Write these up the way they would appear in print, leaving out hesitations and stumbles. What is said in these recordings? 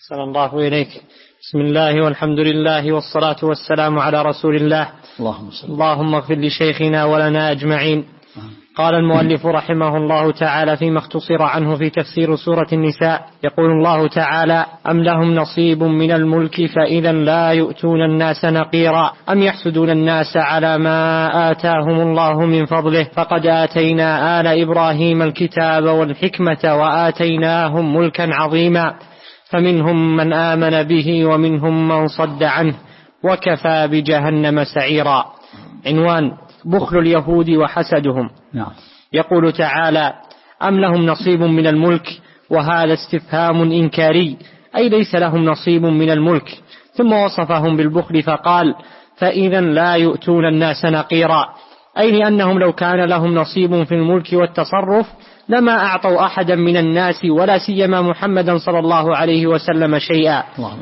صلى الله إليك. بسم الله والحمد لله والصلاة والسلام على رسول الله. اللهم اغفر لشيخنا ولنا أجمعين. قال المؤلف رحمه الله تعالى فيما اختصر عنه في تفسير سورة النساء، يقول الله تعالى: أم لهم نصيب من الملك فإذا لا يؤتون الناس نقيرا أم يحسدون الناس على ما آتاهم الله من فضله فقد آتينا آل إبراهيم الكتاب والحكمة وآتيناهم ملكا عظيما فمنهم من آمن به ومنهم من صد عنه وكفى بجهنم سعيرا. عنوان: بخل اليهود وحسدهم. يقول تعالى: أم لهم نصيب من الملك، وهذا استفهام إنكاري، أي ليس لهم نصيب من الملك، ثم وصفهم بالبخل فقال: فإذا لا يؤتون الناس نقيرا، أي لأنهم لو كان لهم نصيب في الملك والتصرف لما أعطوا أحدا من الناس ولا سيما محمدا صلى الله عليه وسلم شيئا،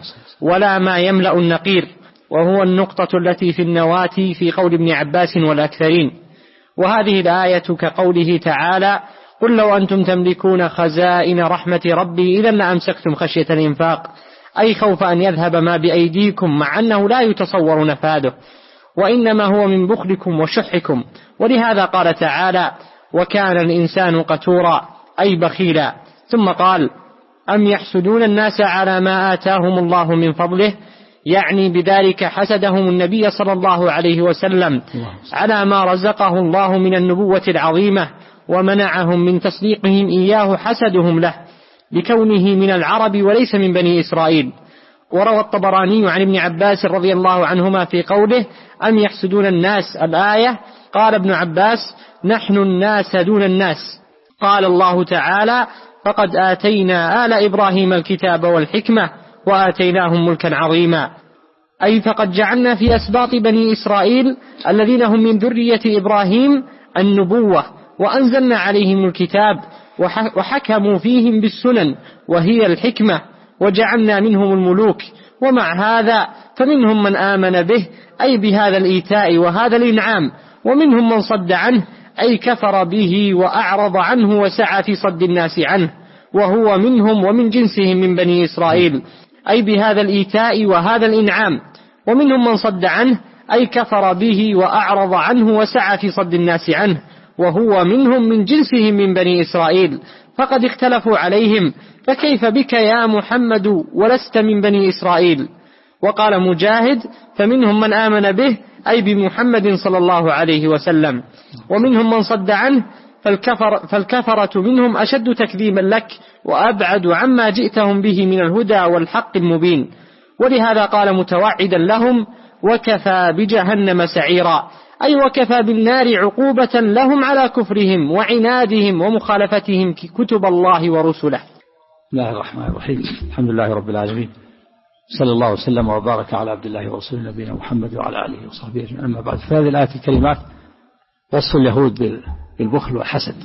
ولا ما يملأ النقير، وهو النقطة التي في النواة في قول ابن عباس والأكثرين. وهذه الآية كقوله تعالى: قل لو أنتم تملكون خزائن رحمة ربي إذا لأمسكتم خشية الإنفاق، أي خوف أن يذهب ما بأيديكم، مع أنه لا يتصور نفاذه، وإنما هو من بخلكم وشحكم. ولهذا قال تعالى: وكان الإنسان قتورا، أي بخيلا. ثم قال: أم يحسدون الناس على ما آتاهم الله من فضله، يعني بذلك حسدهم النبي صلى الله عليه وسلم على ما رزقه الله من النبوة العظيمة، ومنعهم من تصديقهم إياه حسدهم له لكونه من العرب وليس من بني إسرائيل. وروى الطبراني عن ابن عباس رضي الله عنهما في قوله: أم يحسدون الناس الآية، قال ابن عباس: نحن الناس دون الناس. قال الله تعالى: فقد آتينا آل إبراهيم الكتاب والحكمة وآتيناهم ملكا عظيما، أي فقد جعلنا في أسباط بني إسرائيل الذين هم من ذرية إبراهيم النبوة، وأنزلنا عليهم الكتاب وحكموا فيهم بالسنن وهي الحكمة، وجعلنا منهم الملوك. ومع هذا فمنهم من آمن به، أي بهذا الإيتاء وهذا الإنعام، ومنهم من صد عنه، أي كفر به وأعرض عنه وسعى في صد الناس عنه، وهو منهم ومن جنسهم من بني إسرائيل، أي بهذا الإيتاء وهذا الإنعام. ومنهم من صد عنه، أي كفر به وأعرض عنه وسعى في صد الناس عنه، وهو منهم من جنسهم من بني إسرائيل، فقد اختلفوا عليهم، فكيف بك يا محمد ولست من بني إسرائيل؟ وقال مجاهد: فمنهم من آمن به، أي بمحمد صلى الله عليه وسلم، ومنهم من صد عنه، فالكفرة منهم أشد تكذيبا لك وأبعد عما جئتهم به من الهدى والحق المبين. ولهذا قال متوعدا لهم: وكفى بجهنم سعيرا، أي وكفى بالنار عقوبة لهم على كفرهم وعنادهم ومخالفتهم كتب الله ورسله. بسم الله الرحمن الرحيم. الحمد لله رب العالمين، صلى الله وسلم وبارك على عبد الله ورسوله نبينا محمد وعلى آله وصحبه أجمعين. أما بعد، فهذه الآية الكريمات وصف اليهود بالبخل والحسد،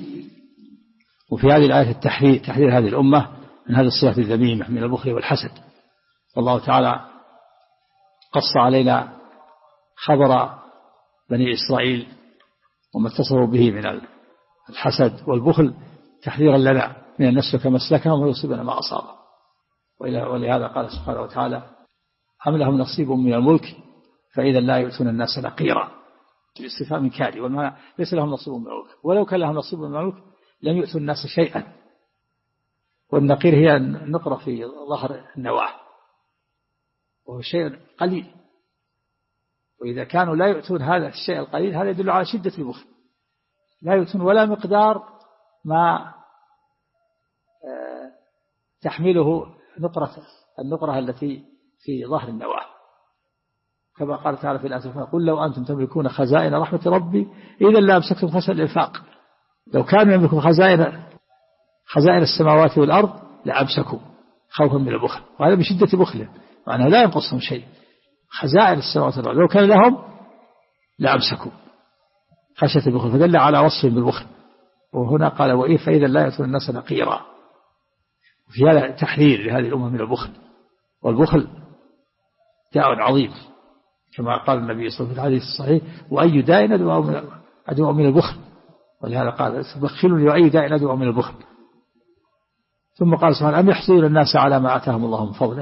وفي هذه الآية تحذير هذه الأمة من هذه الصفة الذميمة من البخل والحسد. والله تعالى قص علينا خبر بني إسرائيل وما اتصلوا به من الحسد والبخل تحذيرا لنا من أن نسلك مسلكهم ويصيبنا ما أصابه. ولهذا قال سبحانه وتعالى: أم لهم نصيب من الملك فإذا لا يؤتون الناس نقيرا، باستفهام إنكاري، وما ليس لهم نصيب من الملك، ولو كان لهم نصيب من الملك لم يؤتوا الناس شيئا. والنقير هي النقرة في ظهر النواة، وهو شيء قليل، وإذا كانوا لا يؤتون هذا الشيء القليل هذا يدل على شدة البخل. لا يؤتون ولا مقدار ما تحمله النقرة التي في ظهر النواة، كما قال تعالى في الآية: قل لو أنتم تملكون خزائن رحمة ربي إذا لأمسكتم خشية الإنفاق. لو كانوا يملكون خزائن السماوات والأرض لأمسكوا خوفا من البخل، وهذا بشدة بخله، معناه لا ينقصهم شيء. خزائن السماوات والأرض لو كان لهم لأمسكوا خشية البخل، فدل على وصفهم بالبخل. وهنا قال: وإيه فإذا لا يؤتون الناس نقيرا. وفي هذا تحذير لهذه الأمة من البخل، والبخل داء عظيم، كما قال النبي صلى الله عليه وسلم في الحديث الصحيح: وأي داء أدوى من البخل. ولهذا قال: بخلوا لي وأي داء أدوى من البخل. ثم قال سبحانه أم يحسدون الناس على ما آتاهم الله من فضله،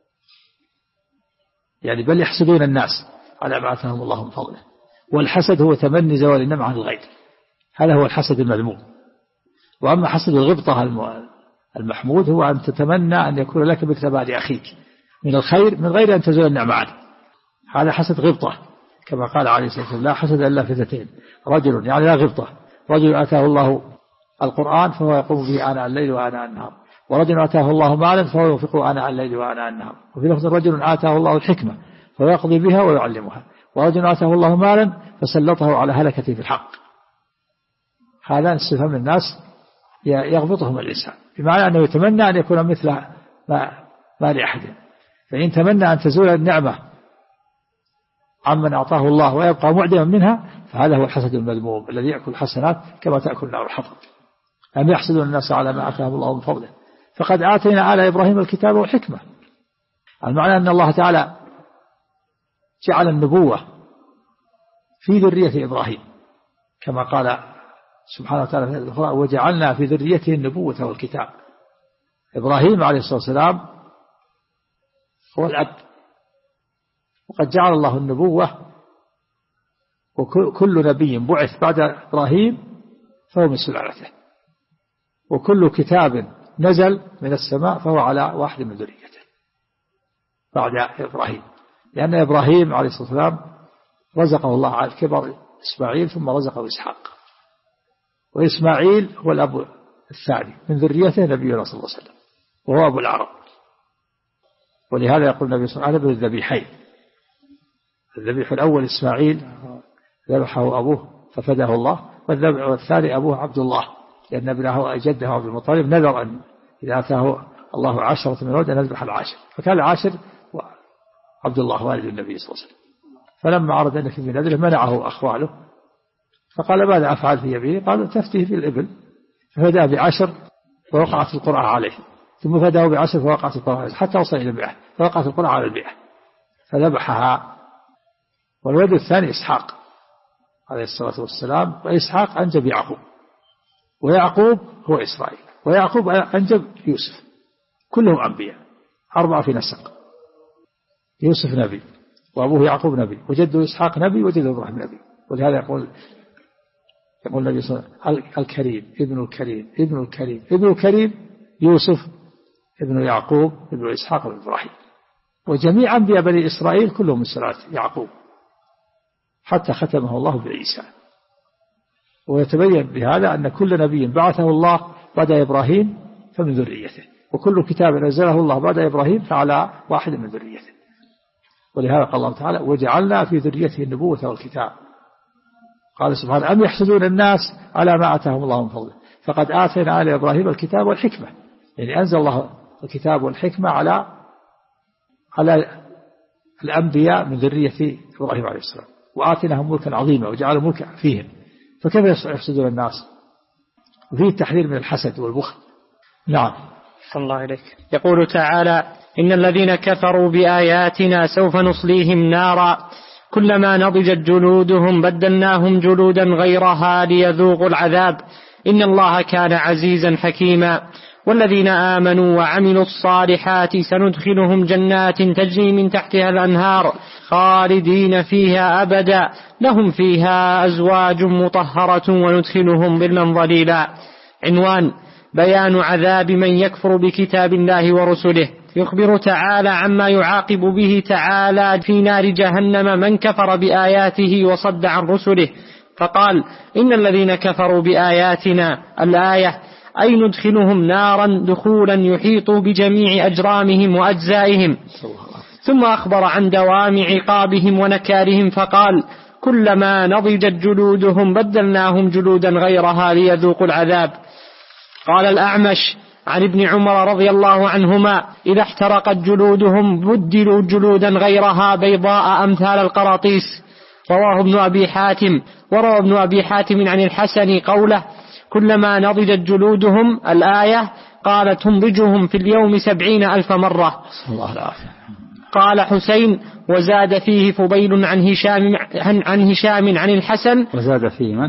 يعني بل يحسدون الناس على ما آتاهم الله من فضله. والحسد هو تمني زوال النعمة عن الغير، هذا هو الحسد المذموم. وأما حسد الغبطة المحمود هو أن تتمنى أن يكون لك مثل بعد أخيك من الخير من غير أن تزول النعمة عنه، هذا حسد غبطة، كما قال عليه الصلاة والسلام لا حسد إلا في اثنتين، رجل يعني لا غبطة، رجل آتاه الله القرآن فهو يقوم به آناء الليل وآناء النهار، ورجل آتاه الله مالا فهو ينفقه آناء الليل وآناء النهار، وفي لفظ رجل آتاه الله الحكمة فهو يقضي بها ويعلمها، ورجل آتاه الله مالا فسلطه على هلكة في الحق. هذا استفهام الناس يغبطهم الإنسان، بمعنى أنه يتمنى أن يكون مثل ما لأحد، فإن تمنى أن تزول النعمة عمن أعطاه الله ويبقى معدما منها فهذا هو الحسد المذموم الذي يأكل الحسنات كما تأكل النار الحطب. أم يحسدون الناس على ما آتاهم الله من فضله فقد آتينا آل إبراهيم الكتاب والحكمة. المعنى أن الله تعالى جعل النبوة في ذرية إبراهيم كما قال سبحانه وتعالى في القرآن وجعلنا في ذريته النبوة والكتاب. إبراهيم عليه الصلاة والسلام هو الأب، وقد جعل الله النبوة، وكل نبي بعث بعد إبراهيم فهو من سلالته، وكل كتاب نزل من السماء فهو على واحد من ذريته بعد إبراهيم، لأن إبراهيم عليه الصلاة والسلام رزقه الله على الكبر إسماعيل ثم رزقه إسحاق، وإسماعيل هو الأب الثاني من ذريته نبينا صلى الله عليه وسلم وهو أبو العرب. ولهذا يقول النبي صلى الله عليه وسلم بالذبيحين، الذبيح الأول إسماعيل ذبحه أبوه ففداه الله، والذبح الثاني أبوه عبد الله لأن ابنه جده عبد المطلب نذر أن إذا أتاه الله 10 من ولد أن يذبح العاشر، فكان العاشر عبد الله والد النبي صلى الله عليه وسلم. فلما عرض أن يكفي بنذره منعه أخواله فقال ماذا أفعل في يميني؟ قالوا تفتيه بالإبل، ففداه ب10 فوقعت القرعة عليه، ثم فداه ب10 فوقعت القرعة عليه حتى وصل إلى 100 فوقعت القرعة على 100 فذبحها. والولد الثاني إسحاق عليه الصلاة والسلام، وإسحاق أنجب يعقوب، ويعقوب هو إسرائيل، ويعقوب أنجب يوسف، كلهم أنبياء 4 في نسق، يوسف نبي وأبوه يعقوب نبي وجده إسحاق نبي وجده إبراهيم نبي. ولهذا يقول النبي صلى الله عليه وسلم الكريم ابن الكريم ابن الكريم ابن الكريم يوسف ابن يعقوب ابن إسحاق ابن إبراهيم. وجميع أنبياء بني إسرائيل كلهم من سلالة يعقوب حتى ختمه الله بعيسى. ويتبين بهذا أن كل نبي بعثه الله بعد إبراهيم فمن ذريته، وكل كتاب نزله الله بعد إبراهيم فعلى واحد من ذريته. ولهذا قال الله تعالى وجعلنا في ذريته النبوة والكتاب. قال سبحانه أم يحسدون الناس على ما آتاهم الله من فضله فقد آتينا آل إبراهيم الكتاب والحكمة، يعني أنزل الله الكتاب والحكمة على الأنبياء من ذرية إبراهيم عليه السلام، وآتيناهم ملكا عظيما وجعلوا ملكا فيهم، فكيف يحسدون الناس؟ وفيه التحذير من الحسد والبخل. نعم. صلى الله عليك. يقول تعالى إن الذين كفروا بآياتنا سوف نصليهم نارا كلما نضجت جلودهم بدلناهم جلودا غيرها ليذوقوا العذاب إن الله كان عزيزا حكيما. والذين آمنوا وعملوا الصالحات سندخلهم جنات تجري من تحتها الأنهار خالدين فيها أبدا لهم فيها أزواج مطهرة وندخلهم ظلا ظليلا. عنوان بيان عذاب من يكفر بكتاب الله ورسله. يخبر تعالى عما يعاقب به تعالى في نار جهنم من كفر بآياته وصد عن رسله، فقال إن الذين كفروا بآياتنا الآية أي ندخلهم نارا دخولا يحيط بجميع أجرامهم وأجزائهم. ثم أخبر عن دوام عقابهم ونكارهم فقال كلما نضجت جلودهم بدلناهم جلودا غيرها ليذوقوا العذاب. قال الأعمش عن ابن عمر رضي الله عنهما إذا احترقت جلودهم بدلوا جلودا غيرها بيضاء أمثال القراطيس. رواه ابن أبي حاتم. وروى ابن أبي حاتم عن الحسن قوله كلما نضجت جلودهم الآية قال تنضجهم في اليوم 70,000 مرة. قال حسين وزاد فيه فضيل عن هشام عن الحسن. وزاد فيه من؟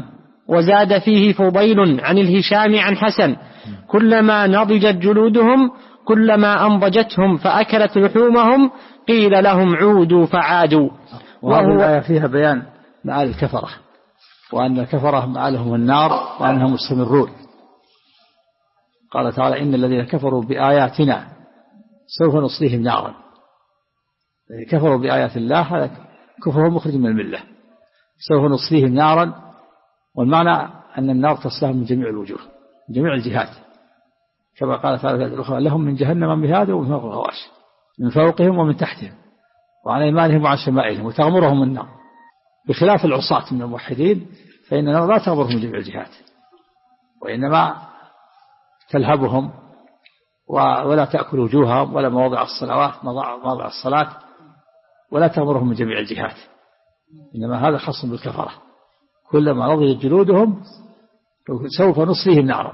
وزاد فيه فضيل عن الهشام عن حسن: كلما نضجت جلودهم كلما أنضجتهم فأكلت لحومهم قيل لهم عودوا فعادوا. وهذه الآية فيها بيان مآل الكفرة، وأن الكفرة مآلهم النار وأنهم مستمرون. قال تعالى: إن الذين كفروا بآياتنا سوف نصليهم نارا. كفروا بآيات الله هذا كفرهم مخرج من الملة. سوف نصليهم نارا، والمعنى أن النار تصلهم من جميع الوجوه من جميع الجهات، كما قال تعالى في الأخرى: لهم من جهنم مهاد ومن فوق غواش، من فوقهم ومن تحتهم وعن أيمانهم وعن شمائلهم وتغمرهم النار. بخلاف العصاة من الموحدين فإن النار لا تغمرهم من جميع الجهات، وإنما تلهبهم ولا تأكل وجوههم ولا مواضع الصلوات مواضع الصلاة، ولا تغمرهم من جميع الجهات. إنما هذا خاص بالكفرة. كلما نضجت جلودهم سوف نصليهم نارا،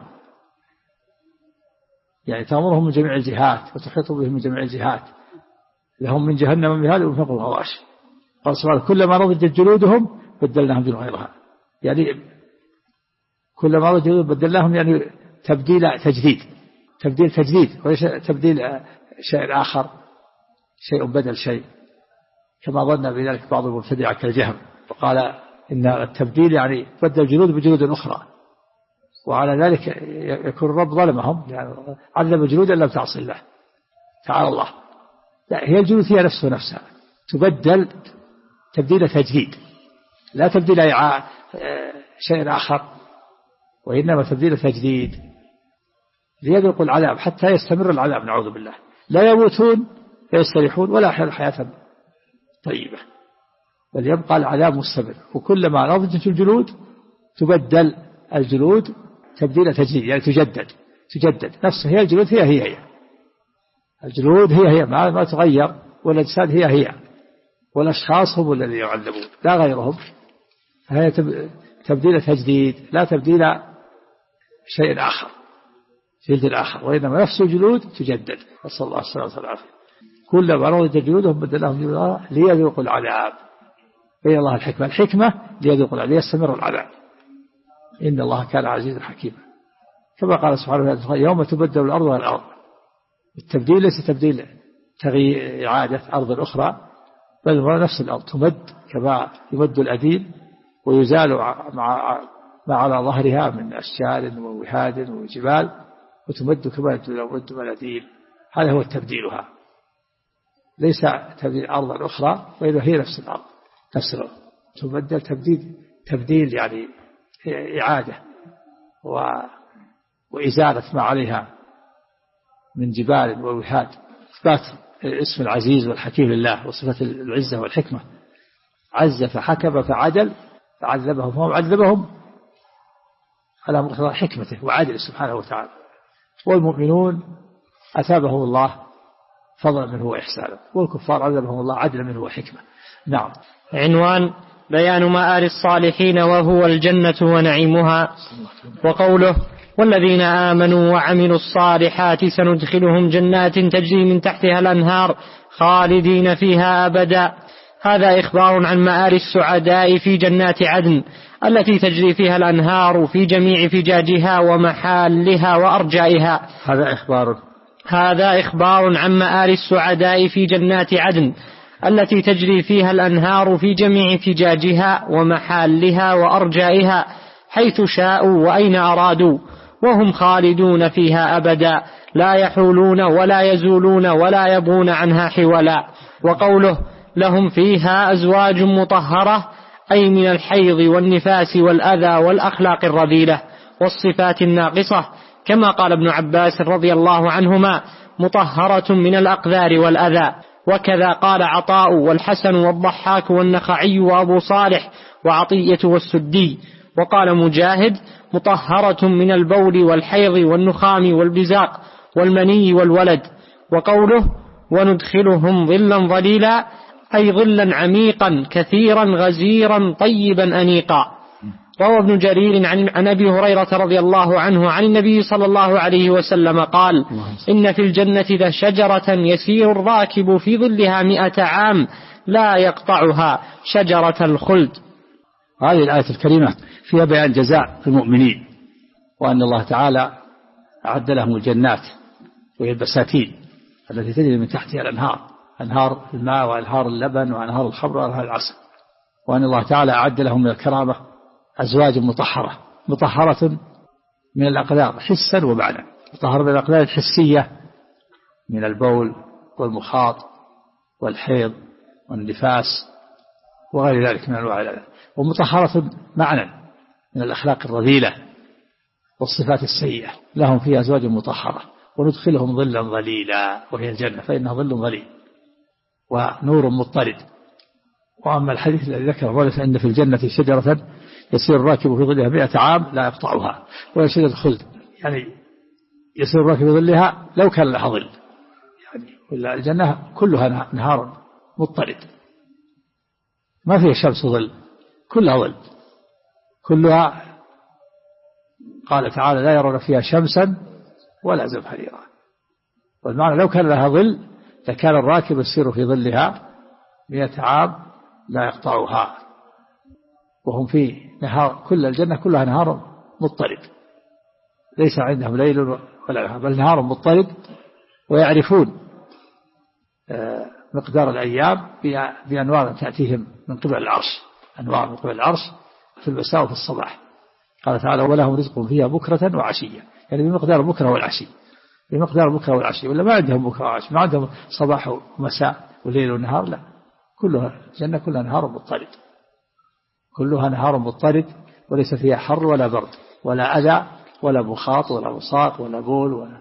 يعني تغمرهم من جميع الجهات وتحيط بهم من جميع الجهات. لهم من جهنم مهاد ومن فوق غواش. قال سبحانه: كلما نضجت جلودهم بدلناهم جلود غيرها. يعني كلما نضجت جلودهم بدلناهم، يعني تبديل تجديد وليس تبديل شيء آخر، شيء بدل شيء، كما ظن بذلك بعض المبتدعة كالجهم، وقال إن التبديل يعني بدل جلود بجلود أخرى، وعلى ذلك يكون الرب ظلمهم، يعني عذب جلودا لم تعصي الله تعالى الله. لا، هي الجلود هي نفسها تبدل تبديل تجديد، لا تبديل شيء آخر، وإنما تبديل تجديد ليذوقوا العذاب حتى يستمر العذاب، نعوذ بالله. لا يموتون فيستريحون ولا يحيون حياة طيبة، بل يبقى العذاب مستمر. وكلما نضجت الجلود تبدل الجلود تبديل تجديد، يعني تجدد نفسها. هي الجلود هي الجلود هي ما تغير، والأجساد هي والأشخاص هم الذين يعذبون لا غيرهم. فهي تبديل تجديد لا تبديل شيء آخر جلد الآخر، وإنما نفس الجلود تجدد. نسأل الله السلامة والعافية. كلما نضجت جلودهم بدلناهم جلودا ليذوقوا العذاب. بين الله الحكمة ليذوقوا العذاب ليستمر العذاب. إن الله كان عزيزا حكيما، كما قال سبحانه وتعالى: يوم تبدل الأرض غير الأرض. التبديل ليس تبديل تغيير إعادة أرض أخرى، بل هو نفس الأرض تمد كما يمد الأديم ويزال ما على ظهرها من أشجار ووهاد وجبال، وتمد كما يمد الأديم. هذا هو تبديلها، ليس تبديل أرض أخرى، وإذا هي نفس الأرض نفس الأرض تبدل تبديل يعني إعادة وإزالة ما عليها من جبال ووهاد. إثبات اسم العزيز والحكيم لله وصفة العزة والحكمة. عز فحكم فعدل فعذبهم، فهم عذبهم على مقتضى حكمته وعدله سبحانه وتعالى. والمؤمنون أثابهم الله فضلا منه وإحسانا، والكفار عذبهم الله عدلا منه وحكمة. نعم. عنوان: بيان مآل الصالحين وهو الجنة ونعيمها. وقوله: والذين آمنوا وعملوا الصالحات سندخلهم جنات تجري من تحتها الأنهار خالدين فيها أبدا. هذا إخبار عن مآل السعداء في جنات عدن التي تجري فيها الأنهار في جميع فجاجها ومحالها وأرجائها. هذا إخبار عن مآل السعداء في جنات عدن التي تجري فيها الأنهار في جميع فجاجها ومحالها وأرجائها حيث شاءوا وأين أرادوا، وهم خالدون فيها أبدا لا يحولون ولا يزولون ولا يبغون عنها حولا. وقوله: لهم فيها أزواج مطهرة، أي من الحيض والنفاس والأذى والأخلاق الرذيلة والصفات الناقصة، كما قال ابن عباس رضي الله عنهما: مطهرة من الأقذار والأذى. وكذا قال عطاء والحسن والضحاك والنخعي وأبو صالح وعطية والسدي. وقال مجاهد: مطهرة من البول والحيض والنخام والبزاق والمني والولد. وقوله: وندخلهم ظلا ظليلا، أي ظلا عميقا كثيرا غزيرا طيبا أنيقا. روى ابن جرير عن أبي هريرة رضي الله عنه عن النبي صلى الله عليه وسلم قال: إن في الجنة لشجرة يسير الراكب في ظلها 100 عام لا يقطعها، شجرة الخلد. هذه الآية الكريمة فيها بيان جزاء المؤمنين، وأن الله تعالى أعد لهم الجنات وهي البساتين التي تجري من تحتها الأنهار، أنهار الماء وأنهار اللبن وأنهار الخمر وأنهار العسل، وأن الله تعالى أعد لهم من الكرامة أزواج مطهرة من الأقدار حسا ومعنى. مطهرة من الأقدار الحسية من البول والمخاط والحيض والنفاس وغير ذلك من أنواع العذاب، ومطهرة معنى من الأخلاق الرذيلة والصفات السيئة. لهم فيها أزواج مطهرة وندخلهم ظلا ظليلا وهي الجنة، فإنها ظل ظليل ونور مضطرد. وأما الحديث الذي ذكره فإن في الجنة شجرة يسير الراكب في ظلها 100 عام لا يقطعها، وهي شجرة الخلد، يعني يسير الراكب في ظلها لو كان لها ظل، يعني ولا الجنة كلها نهار مضطرد ما فيها شمس ظل، كلها ظل، كلها قال تعالى لا يرون فيها شمسا ولا زمهريرا. والمعنى لو كان لها ظل لكان الراكب يسير في ظلها 100 عام لا يقطعها. وهم في نهار، كل الجنة كلها نهار مضطرد ليس عندهم ليل ولا نهار، بل نهار مضطرد، ويعرفون مقدار الأيام بأنوار تأتيهم من قبل العرش، أنوار من قبل العرش في المساء وفي الصباح. قال تعالى ولهم رزق فيها بكرة وعشية، يعني بمقدار بكرة والعشي، بمقدار بكرة والعشي، ولا ما عندهم بكرة وعشي، ما عندهم صباح ومساء وليل ونهار، لا، كلها الجنة كلها نهار مضطرد، كلها نهار مضطرد، وليس فيها حر ولا برد ولا أذى ولا مخاط ولا مصاق ولا بول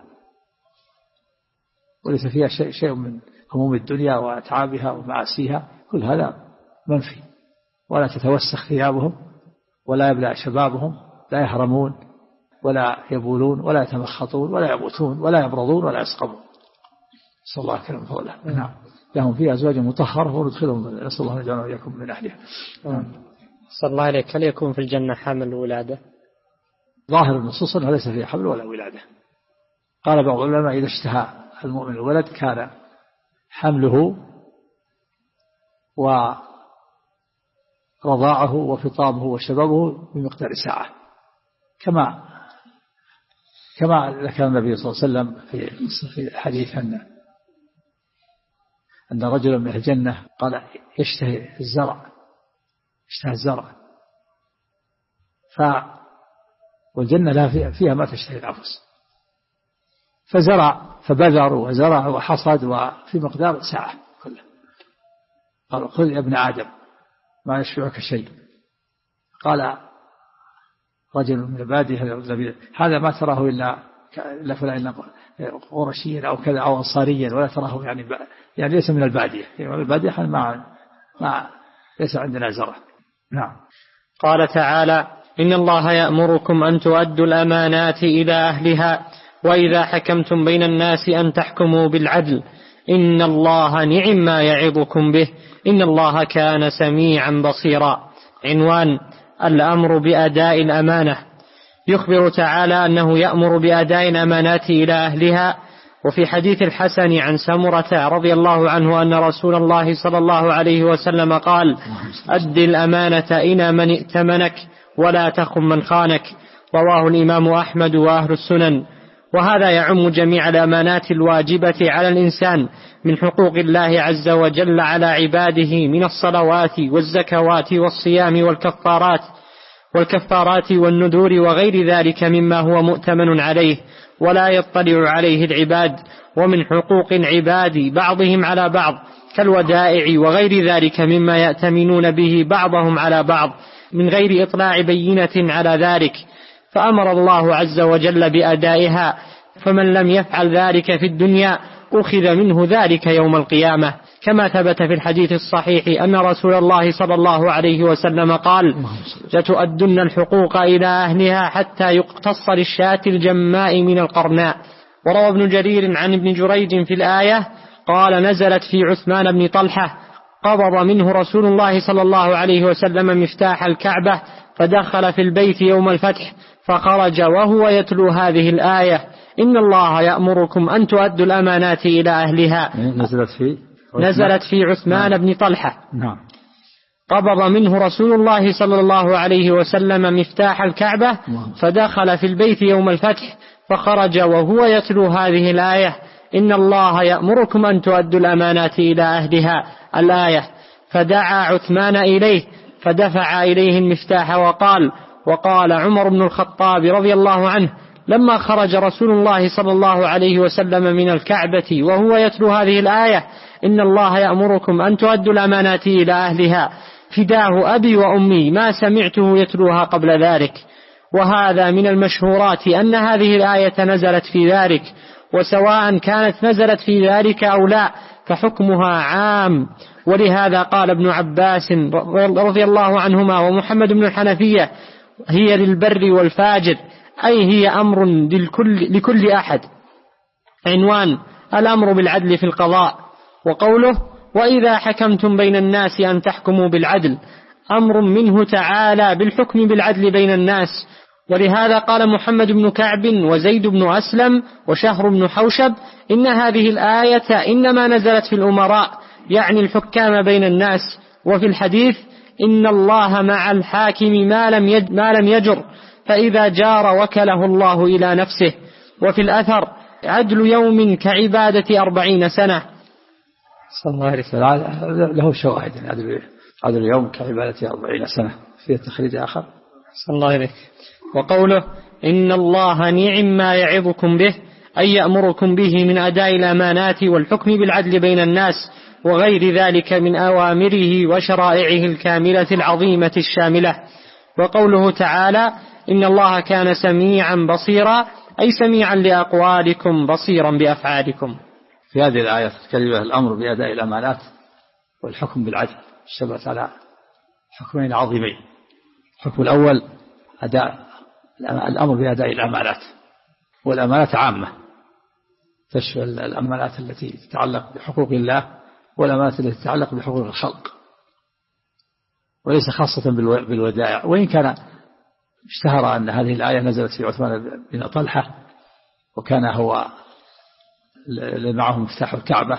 وليس فيها شيء من هموم الدنيا وأتعابها ومعاسيها، كل هذا منفي. ولا تتوسخ ثيابهم ولا يبلع شبابهم، لا يهرمون ولا يبولون ولا يتمخطون ولا يموتون ولا يبرضون ولا يسقمون. صلى الله عليه وسلم فوله. نعم. لهم فيها أزواج مطهرة وندخلهم، نسأل الله أن يجعلنا وإياكم من أهلها. صلى الله عليك. هل يكون في الجنة حمل وولادة؟ ظاهر النصوص أنها ليس فيها حمل ولا ولادة. قال بعض العلماء إذا اشتهى المؤمن الولد كان حمله ورضاعه وفطامه وشبابه بمقدار ساعة، كما ذكر النبي صلى الله عليه وسلم في حديث أن رجلا من الجنة قال يشتهي الزرع والجنة لها فيها ما تشتهي الأنفس، فزرع فبذر وزرع وحصد وفي مقدار ساعة كله. قال خذ يا ابن آدم ما يشفعك شيء. قال رجل من البادية هذا ما تراه إلا فلان قرشيا أو كذا أو أنصاريا، ولا تراه يعني ليس من البادية، يعني البادية ما ليس عندنا زرع. نعم. قال تعالى إن الله يأمركم أن تؤدوا الأمانات إلى أهلها وإذا حكمتم بين الناس أن تحكموا بالعدل إن الله نعم ما يعظكم به إن الله كان سميعا بصيرا. عنوان الأمر بأداء الأمانة. يخبر تعالى أنه يأمر بأداء الأمانات إلى أهلها. وفي حديث الحسن عن سمرة رضي الله عنه أن رسول الله صلى الله عليه وسلم قال أد الأمانة إلى من ائتمنك ولا تخن من خانك. رواه الإمام أحمد وأهل السنن. وهذا يعم جميع الأمانات الواجبة على الإنسان من حقوق الله عز وجل على عباده من الصلوات والزكوات والصيام والكفارات والنذور وغير ذلك مما هو مؤتمن عليه ولا يطلع عليه العباد، ومن حقوق العباد بعضهم على بعض كالودائع وغير ذلك مما يأتمنون به بعضهم على بعض من غير إطلاع بينة على ذلك، فأمر الله عز وجل بأدائها، فمن لم يفعل ذلك في الدنيا أخذ منه ذلك يوم القيامة، كما ثبت في الحديث الصحيح أن رسول الله صلى الله عليه وسلم قال لتؤدن الحقوق إلى أهلها حتى يقتص للشاة الجماء من القرناء. وروى ابن جرير عن ابن جريج في الآية قال نزلت في عثمان بن طلحة قبض منه رسول الله صلى الله عليه وسلم مفتاح الكعبة فدخل في البيت يوم الفتح فخرج وهو يتلو هذه الآية إن الله يأمركم أن تؤدوا الأمانات إلى أهلها. نزلت في عثمان بن طلحة. نعم. قبض منه رسول الله صلى الله عليه وسلم مفتاح الكعبة فدخل في البيت يوم الفتح فخرج وهو يتلو هذه الآية: إن الله يأمركم أن تؤدوا الأمانات إلى أهلها، الآية. فدعا عثمان إليه فدفع إليه المفتاح وقال عمر بن الخطاب رضي الله عنه: لما خرج رسول الله صلى الله عليه وسلم من الكعبة وهو يتلو هذه الآية: إن الله يأمركم أن تؤدوا الأمانات إلى أهلها، فداه أبي وأمي ما سمعته يتلوها قبل ذلك. وهذا من المشهورات أن هذه الآية نزلت في ذلك، وسواء كانت نزلت في ذلك أو لا فحكمها عام. ولهذا قال ابن عباس رضي الله عنهما ومحمد بن الحنفية: هي للبر والفاجر، أي هي أمر لكل أحد. عنوان: الأمر بالعدل في القضاء. وقوله: وإذا حكمتم بين الناس أن تحكموا بالعدل، أمر منه تعالى بالحكم بالعدل بين الناس. ولهذا قال محمد بن كعب وزيد بن أسلم وشهر بن حوشب: إن هذه الآية إنما نزلت في الأمراء، يعني الحكام بين الناس. وفي الحديث: إن الله مع الحاكم ما لم يجر، فإذا جار وكله الله إلى نفسه. وفي الأثر: عدل يوم كعبادة 40 سنة. صلى الله عليه وسلم له شواهد. عدل يوم كعبادة 40 سنة. في تخريج آخر. صلى الله عليه. وقوله: إن الله نعم ما يعظكم به، أي يأمركم به من أداء الأمانات والحكم بالعدل بين الناس وغير ذلك من أوامره وشرائعه الكاملة العظيمة الشاملة. وقوله تعالى: إن الله كان سميعا بصيرا، أي سميعا لأقوالكم بصيرا بأفعالكم. في هذه الآية تتكلم الأمر بأداء الأمانات والحكم بالعدل، اشتملت على حكمين عظيمين. الحكم الأول الأمر بأداء الأمانات، والأمانات عامة تشمل الأمانات التي تتعلق بحقوق الله والأمانات التي تتعلق بحقوق الخلق، وليس خاصة بالودائع. وإن كان اشتهر أن هذه الآية نزلت في عثمان بن طلحة، وكان هو معه مفتاح الكعبة،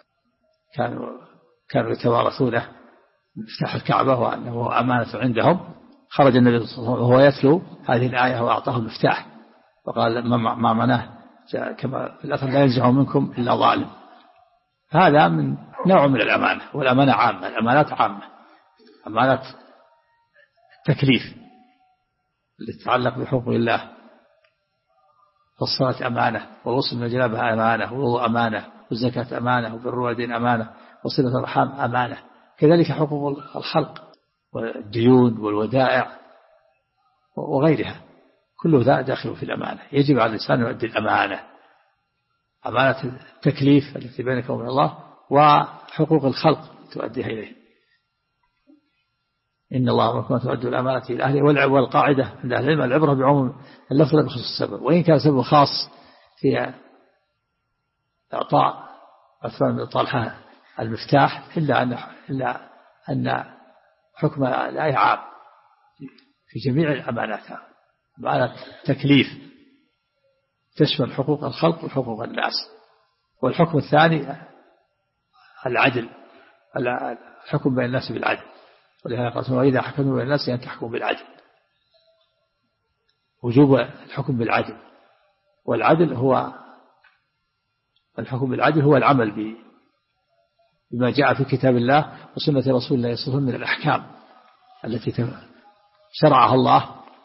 كانوا يتوارثونه مفتاح الكعبة وأنه أمانة عندهم. خرج النبي صلى الله عليه وسلم وهو يتلو هذه الآية وأعطاه المفتاح وقال: ما معناه كما في الأثر: لا ينزع منكم إلا ظالم. هذا من نوع من الأمانة، والأمانة عامة. الأمانات عامة: أمانة تكليف اللي تتعلق بحقوق الله، فالصلاة أمانة، والغسل من الجنابة أمانة، والوضوء أمانة، والزكاة أمانة، وبر الوالدين أمانة، وصلة الأرحام أمانة. كذلك حقوق الخلق والديون والودائع وغيرها، كل ذا داخل في الأمانة. يجب على الإنسان أن يؤدي الأمانة، أمانة التكليف التي بينك وبين الله، وحقوق الخلق تؤديها إليه. إن الله أمركم أن تؤدوا الأمانة إلى أهلها. والقاعدة عند أهل العلم: العبرة بعموم اللفظ لا بخصوص السبب. وإن كان سبب خاص في إعطاء عثمان بن طلحة المفتاح، إلا أن حكم الآية عام في جميع الأمانات. أمانة تكليف تشمل حقوق الخلق وحقوق الناس. والحكم الثاني العدل، الحكم بين الناس بالعدل. ولهذا قال: وإذا حكموا بين الناس أن تحكموا بالعدل. وجوب الحكم بالعدل. والعدل هو الحكم بالعدل هو العمل بما جاء في كتاب الله وسنة رسول الله صلى الله عليه وسلم من الأحكام التي شرعها الله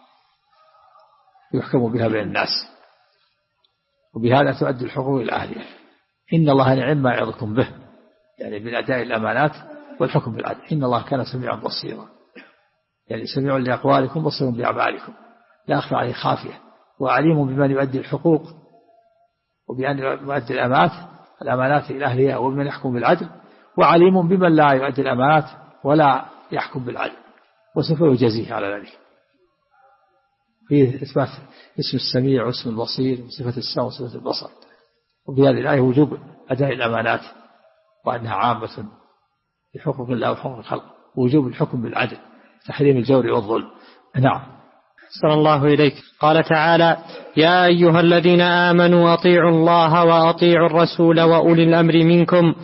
يحكم بها بين الناس، وبهذا تؤدي الحقوق إلى أهلها. إن الله نعم ما يعظكم به، يعني من أداء الأمانات والحكم بالعدل. إن الله كان سميعا بصيرا، يعني سميع لأقوالكم بصير بأعمالكم، لا أخفى عليه خافية، وعليم بمن يؤدي الحقوق وبأن يؤدي الأمانات إلى أهلها، وبمن يحكم بالعدل، وعليم بمن لا يؤدي الأمانات ولا يحكم بالعدل، وسوف يجازيه على ذلك. فيه إثبات اسم السميع واسم البصير وصفة السمع وصفة البصر. وفي هذه الآية وجوب أداء الأمانات وأنها عامة لحقوق الله وحقوق الخلق، ووجوب الحكم بالعدل، تحريم الجور والظلم. نعم. صلى الله إليك. قال تعالى: يا أيها الذين آمنوا أطيعوا الله وأطيعوا الرسول وأولي الأمر منكم،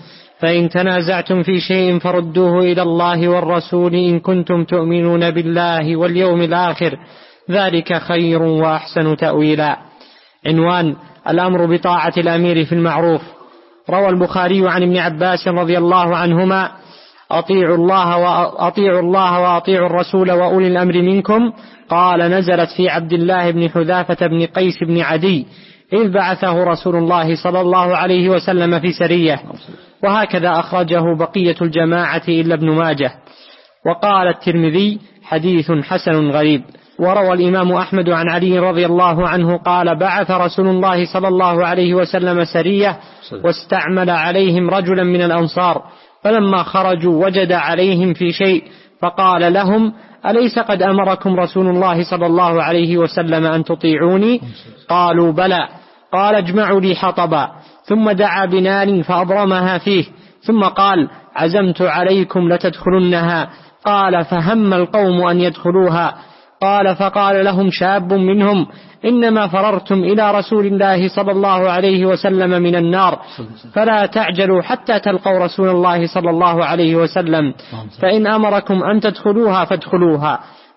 فإن تنازعتم في شيء فردوه إلى الله والرسول إن كنتم تؤمنون بالله واليوم الآخر ذلك خير وأحسن تأويلا. عنوان: الأمر بطاعة الأمير في المعروف. روى البخاري عن ابن عباس رضي الله عنهما: أطيعوا الله وأطيعوا الرسول وأولي الأمر منكم. قال: نزلت في عبد الله بن حذافة بن قيس بن عدي إذ بعثه رسول الله صلى الله عليه وسلم في سرية. وهكذا أخرجه بقية الجماعة إلا ابن ماجه. وقال الترمذي: حديث حسن غريب. وروى الإمام أحمد عن علي رضي الله عنه قال: بعث رسول الله صلى الله عليه وسلم سرية واستعمل عليهم رجلا من الأنصار، فلما خرجوا وجد عليهم في شيء فقال لهم: أليس قد أمركم رسول الله صلى الله عليه وسلم أن تطيعوني؟ قالوا: بلى. قال: اجمعوا لي حطبا. ثم دعا بنار فأضرمها فيه، ثم قال: عزمت عليكم لتدخلنها. قال: فهم القوم أن يدخلوها. قال: فقال لهم شاب منهم: إنما فررتم إلى رسول الله صلى الله عليه وسلم من النار، فلا تعجلوا حتى تلقوا رسول الله صلى الله عليه وسلم، فإن أمركم أن تدخلوها فادخلوها.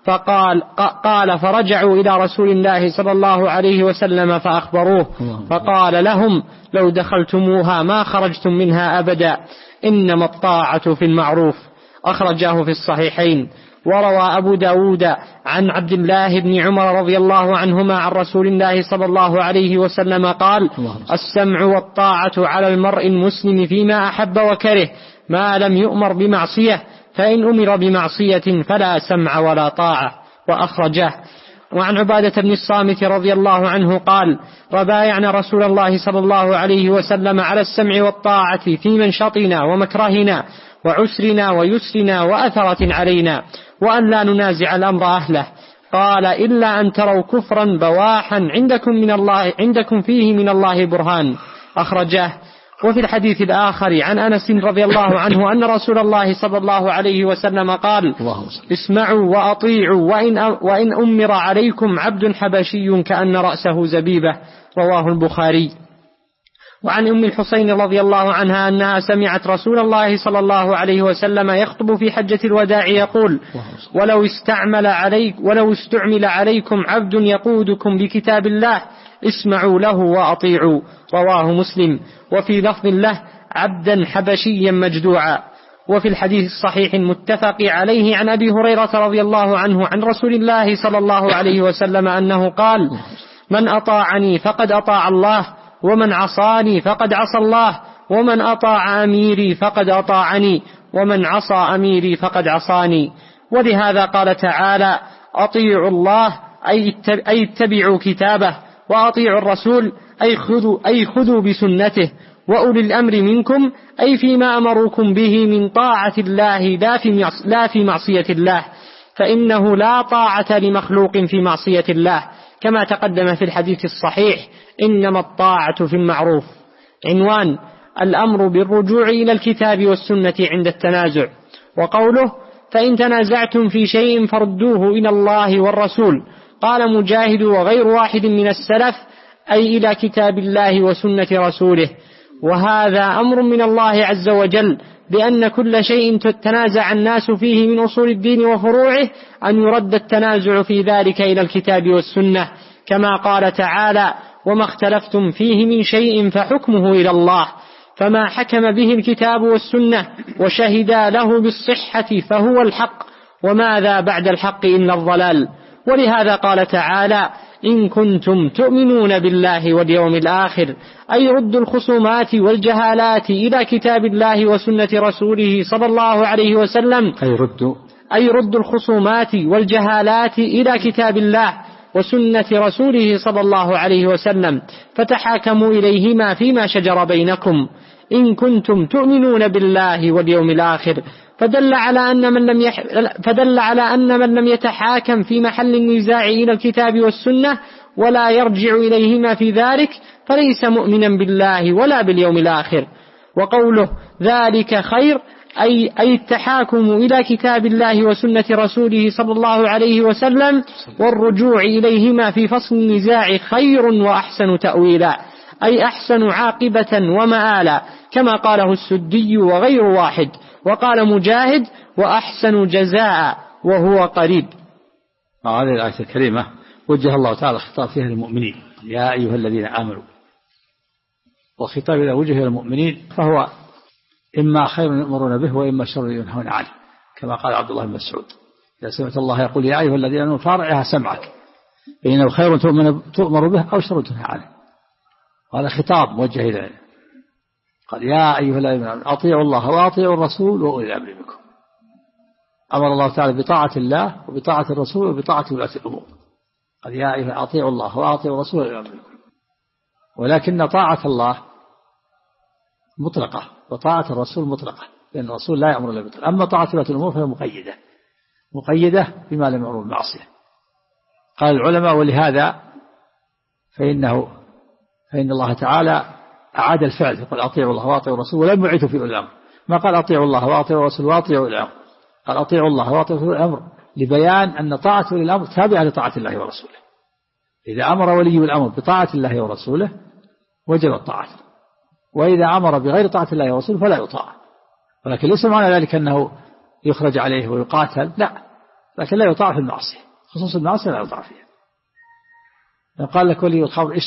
قال: فرجعوا إلى رسول الله صلى الله عليه وسلم فأخبروه، فقال لهم: لو دخلتموها ما خرجتم منها أبدا، إنما الطاعة في المعروف. أخرجاه في الصحيحين. وروى أبو داود عن عبد الله بن عمر رضي الله عنهما عن رسول الله صلى الله عليه وسلم قال: السمع والطاعة على المرء المسلم فيما أحب وكره ما لم يؤمر بمعصية، فإن أمر بمعصية فلا سمع ولا طاعة. وأخرجه. وعن عبادة بن الصامت رضي الله عنه قال: وبايعنا رسول الله صلى الله عليه وسلم على السمع والطاعة في منشطنا ومكرهنا وعسرنا ويسرنا وأثرة علينا، وأن لا ننازع الأمر أهله. قال: إلا أن تروا كفرا بواحا عندكم فيه من الله برهان. أخرجاه. وفي الحديث الآخر عن أنس رضي الله عنه أن رسول الله صلى الله عليه وسلم قال: اسمعوا وأطيعوا وإن أمر عليكم عبد حبشي كأن رأسه زبيبة. رواه البخاري. وعن أم الحسين رضي الله عنها أنها سمعت رسول الله صلى الله عليه وسلم يخطب في حجة الوداع يقول: ولو استعمل عليكم عبد يقودكم بكتاب الله اسمعوا له وأطيعوا. رواه مسلم. وفي لفظ له: عبدا حبشيا مجدوعا. وفي الحديث الصحيح المتفق عليه عن أبي هريرة رضي الله عنه عن رسول الله صلى الله عليه وسلم أنه قال: من أطاعني فقد أطاع الله، ومن عصاني فقد عصى الله، ومن أطاع أميري فقد أطاعني، ومن عصى أميري فقد عصاني. ولهذا قال تعالى: أطيعوا الله أي اتبعوا كتابه، وأطيعوا الرسول أي خذوا بسنته، وأولي الأمر منكم أي فيما أمروكم به من طاعة الله لا في معصية الله، فإنه لا طاعة لمخلوق في معصية الله، كما تقدم في الحديث الصحيح: إنما الطاعة في المعروف. عنوان: الأمر بالرجوع إلى الكتاب والسنة عند التنازع. وقوله: فإن تنازعتم في شيء فردوه إلى الله والرسول. قال مجاهد وغير واحد من السلف: أي إلى كتاب الله وسنة رسوله. وهذا أمر من الله عز وجل بأن كل شيء تنازع الناس فيه من أصول الدين وفروعه أن يرد التنازع في ذلك إلى الكتاب والسنة، كما قال تعالى: وما اختلفتم فيه من شيء فحكمه إلى الله. فما حكم به الكتاب والسنة وشهدا له بالصحة فهو الحق، وماذا بعد الحق إلا الضلال. ولهذا قال تعالى: إن كنتم تؤمنون بالله واليوم الآخر، أي ردوا الخصومات والجهالات إلى كتاب الله وسنة رسوله صلى الله عليه وسلم، أي ردوا الخصومات والجهالات إلى كتاب الله وسنة رسوله صلى الله عليه وسلم، فتحاكموا إليهما فيما شجر بينكم، إن كنتم تؤمنون بالله واليوم الآخر. فدل على أن من لم يتحاكم في محل النزاع إلى الكتاب والسنة ولا يرجع إليهما في ذلك فليس مؤمنا بالله ولا باليوم الآخر. وقوله: ذلك خير أي التحاكم إلى كتاب الله وسنة رسوله صلى الله عليه وسلم والرجوع إليهما في فصل النزاع خير وأحسن تأويلا، أي أحسن عاقبة ومآلا، كما قاله السدي وغير واحد. وقال مجاهد: وأحسن جزاء، وهو قريب. هذه الآية الكريمة وجه الله تعالى خطاب فيها للمؤمنين: يا أيها الذين آمنوا. وخطاب إذا وجه للمؤمنين فهو إما خير يأمرون به وإما شر ينهون عنه، كما قال عبد الله بن مسعود: إذا سمعت الله يقول يا أيها الذين آمنوا فارعها سمعك، فإنه خير تؤمر به أو شر تنهى عنه. هذا خطاب موجه إليه. قال: يا أيها الذين آمنوا أطيعوا الله وأطيعوا الرسول وأولي الأمر منكم. أمر الله تعالى بطاعة الله وبطاعة الرسول وبطاعة ولاة الأمور. قال: يا أيها أطيعوا الله وأطيعوا الرسول وأولي الأمر منكم. ولكن طاعة الله مطلقة وطاعة الرسول مطلقة، لأن الرسول لا يأمر إلا بالطاعة. أما طاعة ولاة الأمور فهي مقيدة بما لم يأمر بالمعصية. قال العلماء: ولهذا فإن الله تعالى أعاد الفعل، يقول أطيعوا الله وأطيعوا الرسول، ولم يعيثوا في أولي الأمر. ما قال أطيعوا الله وأطيعوا الرسول وأطيعوا أولي الأمر، قال أطيعوا الله وأطيعوا أولي الأمر، لبيان أن طاعة أولي الأمر تابعة لطاعة الله ورسوله. إذا أمر ولي الأمر بطاعة الله ورسوله وجبت طاعته، وإذا أمر بغير طاعة الله ورسوله فلا يطاع. ولكن ليس معنى ذلك أنه يخرج عليه ويقاتل، لا، لكن لا يطاع في المعصية، خصوص المعصية لا يطاع فيها. قال لك ولي الخمر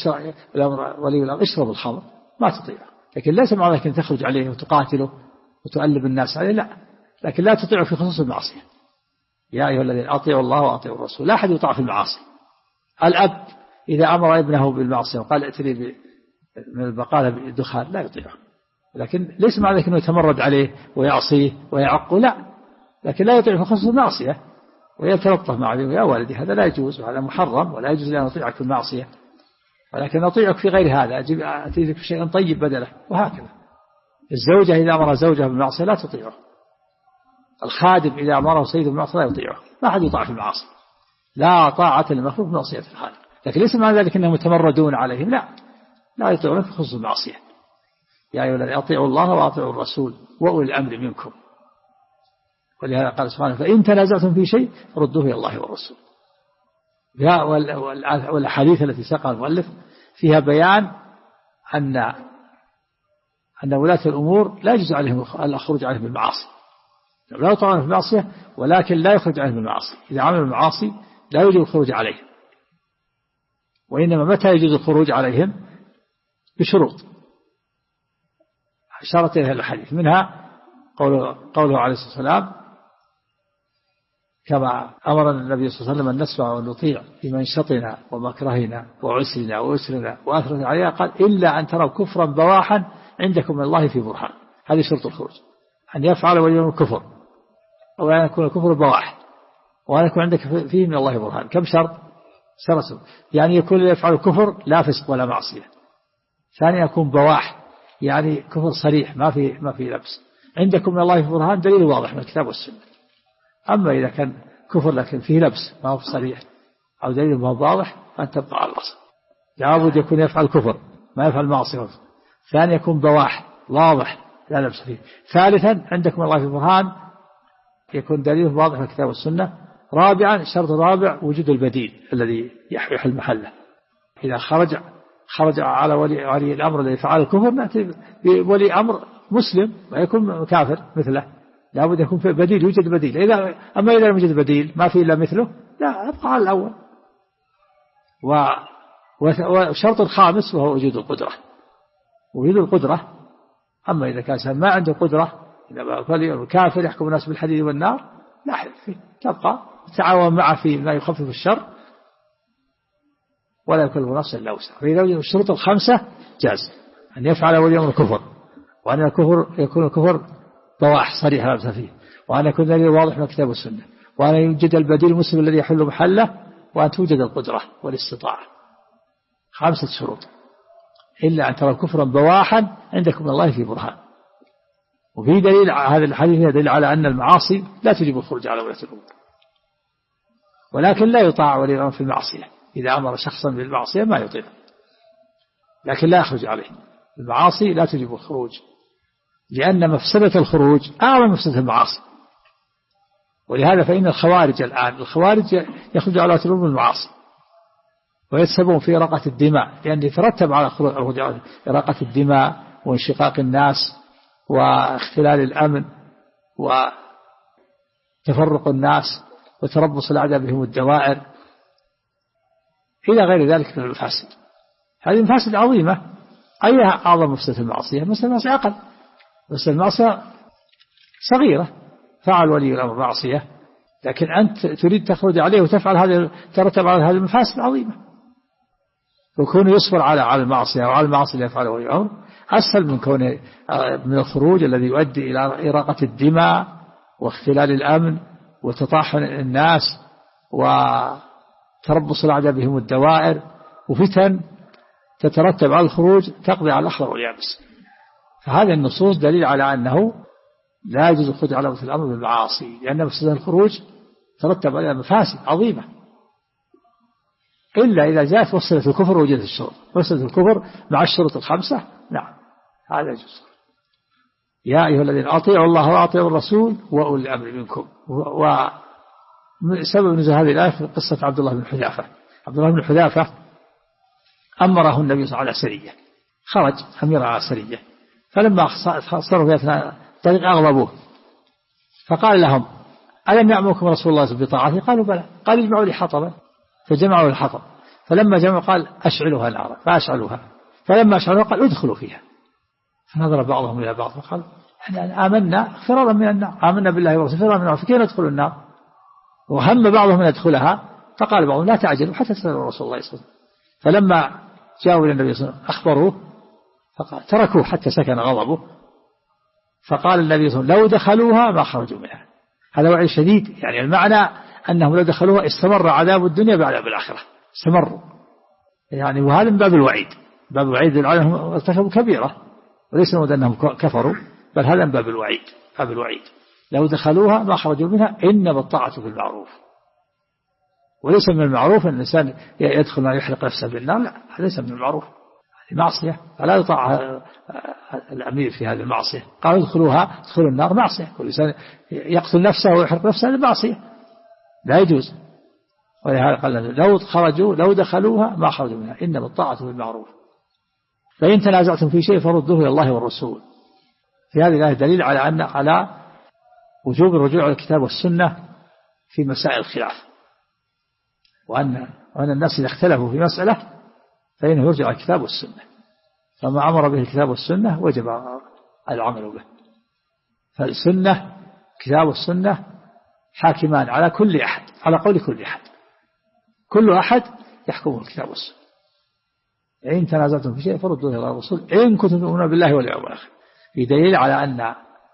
اشرب الخمر، ما تطيعه، لكن ليس معنى ذلك أن تخرج عليه وتقاتله وتؤلب الناس عليه، لا، لكن لا تطيعه في خصوص المعصية. يا أيها الذين أطيعوا الله وأطيعوا الرسول. لا أحد يطاع في المعاصي. الأب إذا أمر ابنه بالمعصية وقال ائتني من البقالة بالدخان لا يطيعه، لكن ليس معنى ذلك أنه يتمرد عليه ويعصيه ويعقه، لا، لكن لا يطيعه في خصوص المعصية ويتلطف معه: يا والدي هذا لا يجوز وهذا محرم ولا يجوز أن أطيعك في المعصية، ولكن أطيعك في غير هذا، أتيك في شيء طيب بدله. وهكذا الزوجة إذا أمر زوجها بالمعصية لا تطيعه، الخادم إذا أمره سيده بالمعصية لا يطيعه. ما أحد يطاع في المعاصي، لا طاعة للمخلوق في معصية الخالق، لكن ليس معنى ذلك أنهم يتمردون عليهم، لا يطيعون في خصوص المعصية. يا أيها الذين أطيعوا الله وأطيعوا الرسول وأولي الأمر منكم. ولهذا قال سبحانه: فإن تنازعتم في شيء ردوه إلى الله والرسول. والأحاديث التي ساقها المؤلف فيها بيان أن ولاة الأمور لا يجوز عليهم الخروج عليهم بالمعاصي، لا يطيعون في المعصية ولكن لا يخرج عليهم بالمعاصي. إذا عملوا المعاصي لا يجوز الخروج عليهم، وإنما متى يجوز الخروج عليهم؟ بشروط أشارت إليها الحديث، منها قوله عليه الصلاة والسلام: كما أمر النبي صلى الله عليه وسلم أن نسمع ونطيع في منشطنا ومكرهنا وعسرنا وأسرنا وأثرنا عليها، قال: إلا أن تروا كفرا بواحا عندكم من الله في برهان. هذه شرط الخروج، أن يفعل ولي الكفر، أو أن يكون الكفر بواح، وأن يكون عندك فيه من الله برهان. كم شرط؟ شرط، يعني يكون يفعل الكفر لا فسق ولا معصية. ثانيا يكون بواح، يعني كفر صريح ما في لبس. عندكم من الله في برهان دليل واضح من الكتاب والسنة. أما إذا كان كفر لكن فيه لبس ما هو صريح أو دليل ما هو واضح فأن تبقى على الأصل. لابد يكون يفعل كفر ما يفعل معصية. ثانيا يكون بواح واضح لا لبس فيه. ثالثا عندكم الله في برهان يكون دليل واضح من الكتاب والسنة. رابعا شرط رابع وجود البديل الذي يحل محله. إذا خرج على ولي الأمر الذي فعل الكفر نأتي بولي أمر مسلم ويكون كافر مثله. لابد يكون في بديل، يوجد بديل. أما إذا لم يوجد بديل ما في إلا مثله لا أبقى على الأول. والشرط الخامس وهو وجود القدرة. وجود القدرة، أما إذا كان ما عنده قدرة إذا كافر يحكم الناس بالحديد والنار لا حل فيه، تبقى تعاون معه في ما يخفف الشر ولا يكلف نفسا إلا وسعها. فإذا وجد الشروط الخمسة جاز أن يفعل ولي أمر الكفر، وأن يكون الكفر بواح صريح لا بأس فيه، وأن يكون دليل واضح من الكتاب والسنة، وأن يوجد البديل المسلم الذي يحل محله، وأن توجد القدرة والاستطاعة. 5 شروط. إلا أن ترى كفرا بواحا عندكم من الله في برهان. وفي دليل هذا الحديث دليل على أن المعاصي لا تجب الخروج على ولاة الأمور، ولكن لا يطاع ولي الأمر في المعصية. إذا أمر شخصا بالمعصية ما يطيع، لكن لا يخرج عليه. المعاصي لا تجب الخروج، لأن مفسدة الخروج أعظم مفسدة المعاصي. ولهذا فإن الخوارج الآن يخرج على ولاة الأمور بالمعاصي، ويتسببون في إراقة الدماء، لأن يترتب على إراقة الدماء وانشقاق الناس واختلال الأمن وتفرق الناس وتربص الأعداء بهم الدوائر إلى غير ذلك من المفاسد. هذه مفاسد عظيمة. أيها أعظم مفسدة المعصية؟ مفسدة المعصية أقل. مفسدة المعصية صغيرة، فعل ولي الأمر معصية، لكن أنت تريد تخرج عليه وتفعل هذه، ترتب على هذه المفاسد العظيمة. وكونه يصبر على المعصية وعلى المعصية اللي يفعله ولي الأمر أسهل من كونه من الخروج الذي يؤدي إلى إراقة الدماء واختلال الأمن وتطاحن الناس وتربص الأعداء بهم الدوائر وفتن تترتب على الخروج تقضي على الأخضر واليابس. فهذه النصوص دليل على أنه لا يجوز الخروج على ولاة الأمر بالمعاصي، لأن مفسدة الخروج ترتب عليها مفاسد عظيمة، إلا إذا جاءت وصلت الكفر ووجدت الشروط. وصلت الكفر مع الشروط الخمسة، نعم هذا يجوز. يا أيها الذين أطيعوا الله وأطيعوا الرسول وأولي الأمر منكم. وسبب نزول هذه الآية في قصة عبد الله بن حذافة. عبد الله بن حذافة أمره النبي صلى الله عليه وسلم على سرية، خرج أمير على سرية، فلما صاروا في أثناء الطريق أغضبوه، فقال لهم ألم يأمركم رسول الله بطاعته؟ قالوا بلى. قال اجمعوا لي حطبا، فجمعوا الحطب، فلما جمعوا قال أشعلوها نارا، فأشعلوها، فلما أشعلوها قال ادخلوا فيها، فنظر بعضهم إلى بعض فقال احنا آمنا فرارا من النار، آمنا بالله ورسوله فرارا من النار، فكيف ندخل النار؟ وهم بعضهم أن يدخلها، فقال بعضهم لا تعجلوا حتى تسألوا رسول الله صلى الله عليه وسلم. فلما جاءوا إلى النبي صلى الله عليه وسلم أخبروه، فقال تركوه حتى سكن غضبه، فقال النبي صلى الله عليه وسلم لو دخلوها ما خرجوا منها. هذا وعي شديد، يعني المعنى أنهم لو دخلوها استمر عذاب الدنيا بعذاب الآخرة، استمروا يعني. وهذا من باب الوعيد، باب الوعيد أنهم ارتكبوا كبيرة، وليس المراد أنهم كفروا، بل هذا من باب الوعيد، باب الوعيد. لو دخلوها ما خرجوا منها، إنما الطاعة بالمعروف. وليس من المعروف أن الإنسان يدخل ما يحرق نفسه بالنار، لا هذا ليس من المعروف، هذه معصية، فلا يطاع الأمير في هذه المعصية. قالوا ادخلوا النار، معصية، والإنسان يقتل نفسه ويحرق نفسه، هذه معصية لا يجوز. ولهذا قال لو دخلوها ما خرجوا منها، إنما الطاعة بالمعروف. فإن تنازعتم في شيء فردوه إلى الله والرسول. في هذه الآية دليل على وجوب الرجوع إلى الكتاب والسنة في مسائل الخلاف، وأن الناس إذا اختلفوا في مسألة فإنه يرجع إلى الكتاب والسنة، فما أمر به الكتاب والسنة وجب العمل به. فالسنة كتاب والسنة حاكمان على كل أحد، على قول كل أحد، كل أحد يحكمه الكتاب والسنة. إن تنازعتم في شيء فردوه إلى الرسول إن كنتم تؤمنون بالله واليوم الآخر. في دليل على أن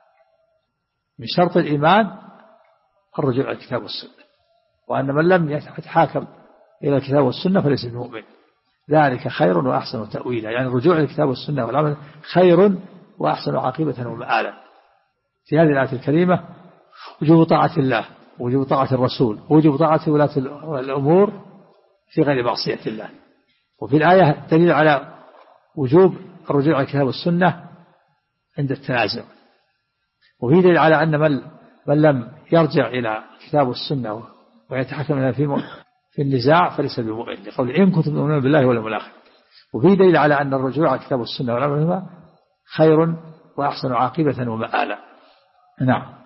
من شرط الإيمان الرجوع إلى الكتاب والسنة، وأن من لم يتحاكم إلى الكتاب والسنة فليس بمؤمن. ذلك خير وأحسن تأويلا، يعني الرجوع إلى الكتاب والسنة والعمل خير وأحسن عاقبة ومآلا. في هذه الآية الكريمة وجوب طاعة الله، وجوب طاعة الرسول، وجوب طاعة ولاة الأمور في غير معصية الله. وفي الآية دليل على وجوب الرجوع إلى الكتاب والسنة عند التنازع. وفي دليل على أن من لم يرجع إلى الكتاب والسنة ويتحكم في النزاع فليس بمؤمن، لقول إن كنتم تؤمنون بالله واليوم الآخر. وفي دليل على أن الرجوع على الكتاب والسنة والعمل بهما خير وأحسن عاقبة ومآلا. نعم.